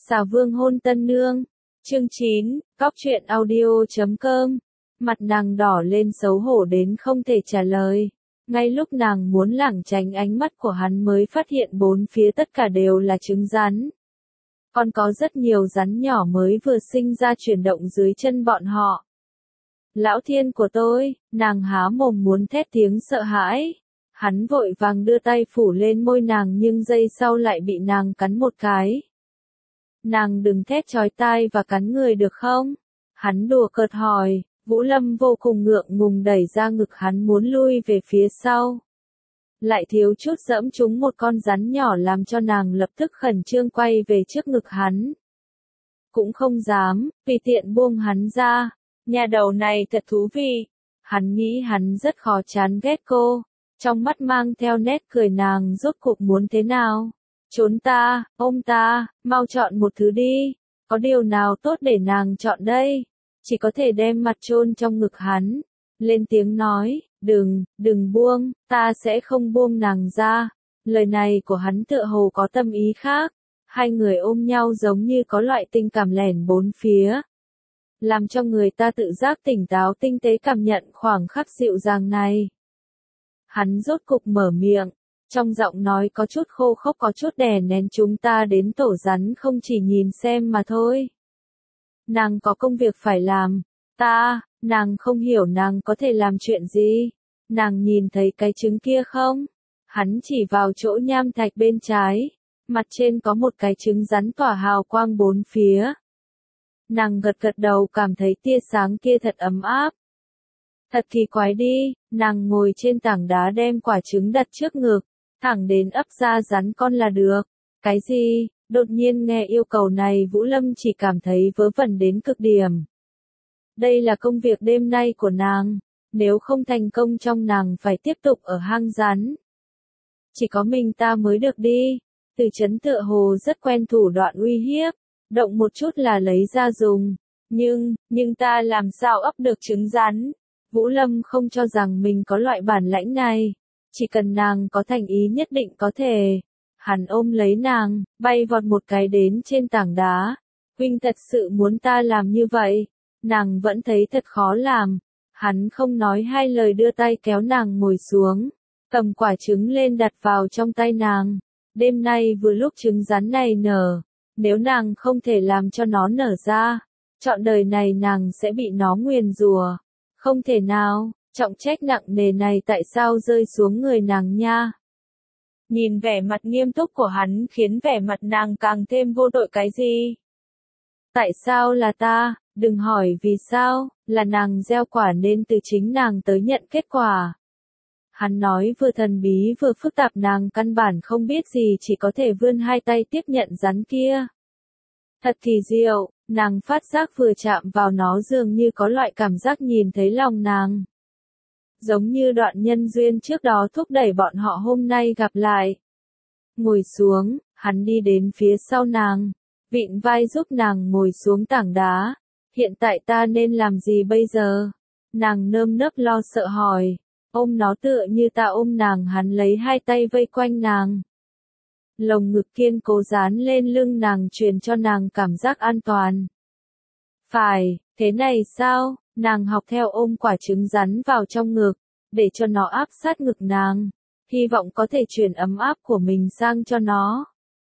Xà Vương hôn tân nương. Chương 9, Cóc truyện audio.com. Mặt nàng đỏ lên xấu hổ đến không thể trả lời. Ngay lúc nàng muốn lảng tránh ánh mắt của hắn mới phát hiện bốn phía tất cả đều là trứng rắn. Còn có rất nhiều rắn nhỏ mới vừa sinh ra chuyển động dưới chân bọn họ. Lão thiên của tôi, nàng há mồm muốn thét tiếng sợ hãi. Hắn vội vàng đưa tay phủ lên môi nàng nhưng giây sau lại bị nàng cắn một cái. Nàng đừng thét chói tai và cắn người được không? Hắn đùa cợt hỏi, Vũ Lâm vô cùng ngượng ngùng đẩy ra ngực hắn muốn lui về phía sau. Lại thiếu chút dẫm trúng một con rắn nhỏ làm cho nàng lập tức khẩn trương quay về trước ngực hắn. Cũng không dám, vì tiện buông hắn ra. Nhà đầu này thật thú vị. Hắn nghĩ hắn rất khó chán ghét cô. Trong mắt mang theo nét cười nàng rốt cuộc muốn thế nào? Trốn ta, ôm ta, mau chọn một thứ đi. Có điều nào tốt để nàng chọn đây? Chỉ có thể đem mặt chôn trong ngực hắn. Lên tiếng nói, đừng buông, ta sẽ không buông nàng ra. Lời này của hắn tựa hồ có tâm ý khác. Hai người ôm nhau giống như có loại tình cảm lẻn bốn phía. Làm cho người ta tự giác tỉnh táo tinh tế cảm nhận khoảng khắc dịu dàng này. Hắn rốt cục mở miệng, trong giọng nói có chút khô khốc có chút đè nén chúng ta đến tổ rắn không chỉ nhìn xem mà thôi. Nàng có công việc phải làm, nàng không hiểu nàng có thể làm chuyện gì. Nàng nhìn thấy cái trứng kia không? Hắn chỉ vào chỗ nham thạch bên trái, mặt trên có một cái trứng rắn tỏa hào quang bốn phía. Nàng gật gật đầu cảm thấy tia sáng kia thật ấm áp. Thật kỳ quái đi, nàng ngồi trên tảng đá đem quả trứng đặt trước ngực, thẳng đến ấp ra rắn con là được. Cái gì? Đột nhiên nghe yêu cầu này Vũ Lâm chỉ cảm thấy vớ vẩn đến cực điểm. Đây là công việc đêm nay của nàng, nếu không thành công trong nàng phải tiếp tục ở hang rắn. Chỉ có mình ta mới được đi. Từ Chấn tựa hồ rất quen thủ đoạn uy hiếp, động một chút là lấy ra dùng. Nhưng ta làm sao ấp được trứng rắn? Vũ Lâm không cho rằng mình có loại bản lãnh này. Chỉ cần nàng có thành ý nhất định có thể. Hắn ôm lấy nàng, bay vọt một cái đến trên tảng đá. Huynh thật sự muốn ta làm như vậy? Nàng vẫn thấy thật khó làm. Hắn không nói hai lời đưa tay kéo nàng ngồi xuống. Cầm quả trứng lên đặt vào trong tay nàng. Đêm nay vừa lúc trứng rắn này nở. Nếu nàng không thể làm cho nó nở ra, trọn đời này nàng sẽ bị nó nguyền rủa. Không thể nào, trọng trách nặng nề này tại sao rơi xuống người nàng nha? Nhìn vẻ mặt nghiêm túc của hắn khiến vẻ mặt nàng càng thêm vô tội cái gì? Tại sao là ta? Đừng hỏi vì sao, là nàng gieo quả nên từ chính nàng tới nhận kết quả. Hắn nói vừa thần bí vừa phức tạp nàng căn bản không biết gì chỉ có thể vươn hai tay tiếp nhận rắn kia. Thật kỳ diệu, nàng phát giác vừa chạm vào nó dường như có loại cảm giác nhìn thấy lòng nàng. Giống như đoạn nhân duyên trước đó thúc đẩy bọn họ hôm nay gặp lại. Ngồi xuống, hắn đi đến phía sau nàng, vịn vai giúp nàng ngồi xuống tảng đá. Hiện tại ta nên làm gì bây giờ? Nàng nơm nớp lo sợ hỏi. Ôm nó tựa như ta ôm nàng, hắn lấy hai tay vây quanh nàng. Lồng ngực kiên cố dán lên lưng nàng truyền cho nàng cảm giác an toàn. Phải, thế này sao? Nàng học theo ôm quả trứng rắn vào trong ngực, để cho nó áp sát ngực nàng. Hy vọng có thể truyền ấm áp của mình sang cho nó.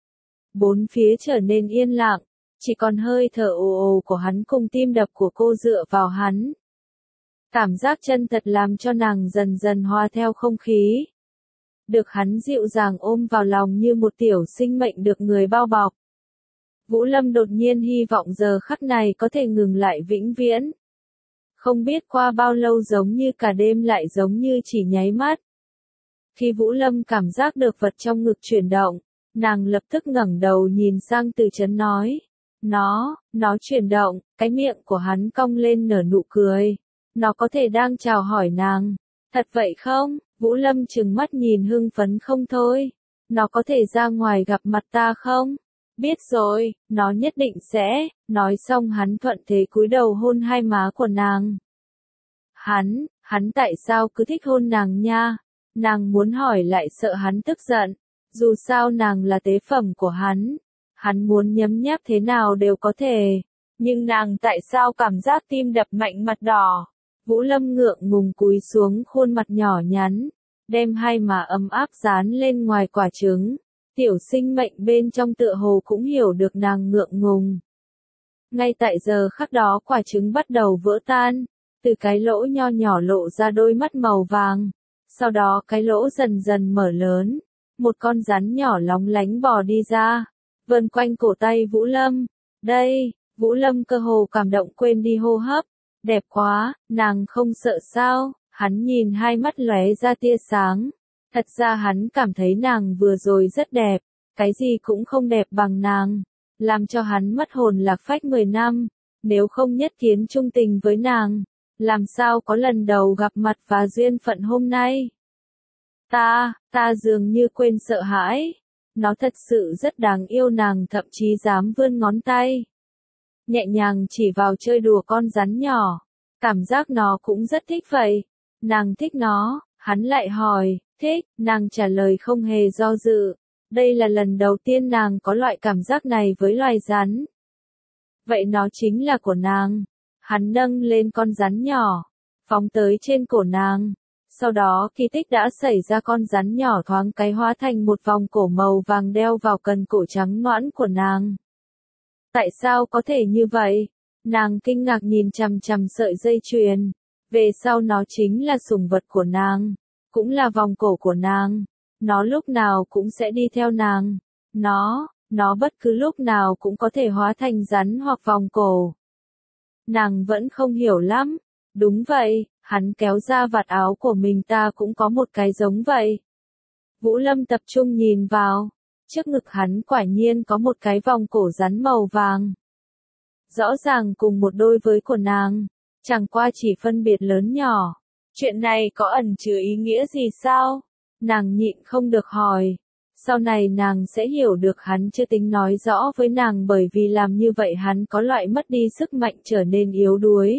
Bốn phía trở nên yên lặng, chỉ còn hơi thở ồ ồ của hắn cùng tim đập của cô dựa vào hắn. Cảm giác chân thật làm cho nàng dần dần hòa theo không khí. Được hắn dịu dàng ôm vào lòng như một tiểu sinh mệnh được người bao bọc. Vũ Lâm đột nhiên hy vọng giờ khắc này có thể ngừng lại vĩnh viễn. Không biết qua bao lâu giống như cả đêm lại giống như chỉ nháy mắt. Khi Vũ Lâm cảm giác được vật trong ngực chuyển động, nàng lập tức ngẩng đầu nhìn sang Từ Chấn nói. Nó chuyển động, cái miệng của hắn cong lên nở nụ cười. Nó có thể đang chào hỏi nàng. Thật vậy không? Vũ Lâm trừng mắt nhìn hưng phấn không thôi. Nó có thể ra ngoài gặp mặt ta không? Biết rồi, nó nhất định sẽ. Nói xong hắn thuận thế cúi đầu hôn hai má của nàng. Hắn tại sao cứ thích hôn nàng nha? Nàng muốn hỏi lại sợ hắn tức giận. Dù sao nàng là tế phẩm của hắn. Hắn muốn nhấm nháp thế nào đều có thể. Nhưng nàng tại sao cảm giác tim đập mạnh mặt đỏ? Vũ Lâm ngượng ngùng cúi xuống khuôn mặt nhỏ nhắn, đem hai má ấm áp dán lên ngoài quả trứng. Tiểu sinh mệnh bên trong tựa hồ cũng hiểu được nàng ngượng ngùng. Ngay tại giờ khắc đó quả trứng bắt đầu vỡ tan, từ cái lỗ nho nhỏ lộ ra đôi mắt màu vàng. Sau đó cái lỗ dần dần mở lớn, một con rắn nhỏ lóng lánh bò đi ra, vần quanh cổ tay Vũ Lâm. Đây, Vũ Lâm cơ hồ cảm động quên đi hô hấp. Đẹp quá, nàng không sợ sao? Hắn nhìn hai mắt lóe ra tia sáng. Thật ra hắn cảm thấy nàng vừa rồi rất đẹp, cái gì cũng không đẹp bằng nàng, làm cho hắn mất hồn lạc phách 10 năm, nếu không nhất kiến trung tình với nàng, làm sao có lần đầu gặp mặt và duyên phận hôm nay. Ta dường như quên sợ hãi, nó thật sự rất đáng yêu, nàng thậm chí dám vươn ngón tay, nhẹ nhàng chỉ vào chơi đùa con rắn nhỏ, cảm giác nó cũng rất thích vậy. Nàng thích nó, hắn lại hỏi, thích, nàng trả lời không hề do dự. Đây là lần đầu tiên nàng có loại cảm giác này với loài rắn. Vậy nó chính là của nàng. Hắn nâng lên con rắn nhỏ, phóng tới trên cổ nàng. Sau đó kỳ tích đã xảy ra, con rắn nhỏ thoáng cái hóa thành một vòng cổ màu vàng đeo vào cần cổ trắng nõn của nàng. Tại sao có thể như vậy? Nàng kinh ngạc nhìn chằm chằm sợi dây chuyền. Về sau nó chính là sủng vật của nàng, cũng là vòng cổ của nàng. Nó lúc nào cũng sẽ đi theo nàng. Nó bất cứ lúc nào cũng có thể hóa thành rắn hoặc vòng cổ. Nàng vẫn không hiểu lắm. Đúng vậy, hắn kéo ra vạt áo của mình, ta cũng có một cái giống vậy. Vũ Lâm tập trung nhìn vào. Trước ngực hắn quả nhiên có một cái vòng cổ rắn màu vàng. Rõ ràng cùng một đôi với của nàng, chẳng qua chỉ phân biệt lớn nhỏ. Chuyện này có ẩn chứa ý nghĩa gì sao? Nàng nhịn không được hỏi. Sau này nàng sẽ hiểu được hắn chưa tính nói rõ với nàng, bởi vì làm như vậy hắn có loại mất đi sức mạnh, trở nên yếu đuối.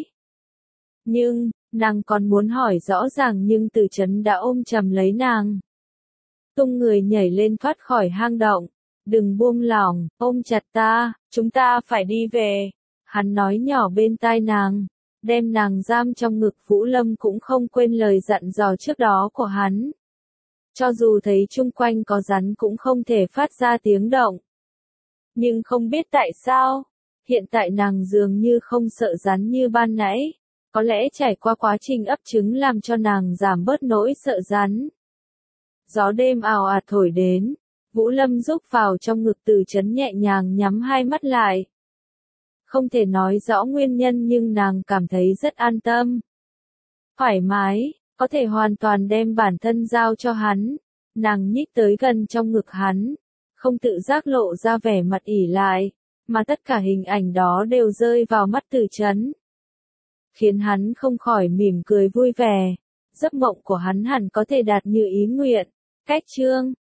Nhưng, nàng còn muốn hỏi rõ ràng, nhưng Từ Chấn đã ôm chầm lấy nàng. Tung người nhảy lên thoát khỏi hang động. Đừng buông lỏng, ôm chặt ta, chúng ta phải đi về. Hắn nói nhỏ bên tai nàng, đem nàng giam trong ngực. Vũ Lâm cũng không quên lời dặn dò trước đó của hắn. Cho dù thấy chung quanh có rắn cũng không thể phát ra tiếng động. Nhưng không biết tại sao, hiện tại nàng dường như không sợ rắn như ban nãy. Có lẽ trải qua quá trình ấp trứng làm cho nàng giảm bớt nỗi sợ rắn. Gió đêm ào ạt thổi đến, Vũ Lâm rúc vào trong ngực Từ Chấn, nhẹ nhàng nhắm hai mắt lại. Không thể nói rõ nguyên nhân nhưng nàng cảm thấy rất an tâm. Thoải mái, có thể hoàn toàn đem bản thân giao cho hắn. Nàng nhích tới gần trong ngực hắn, không tự giác lộ ra vẻ mặt ỉ lại, mà tất cả hình ảnh đó đều rơi vào mắt Từ Chấn, khiến hắn không khỏi mỉm cười vui vẻ. Giấc mộng của hắn hẳn có thể đạt như ý nguyện. Cách chương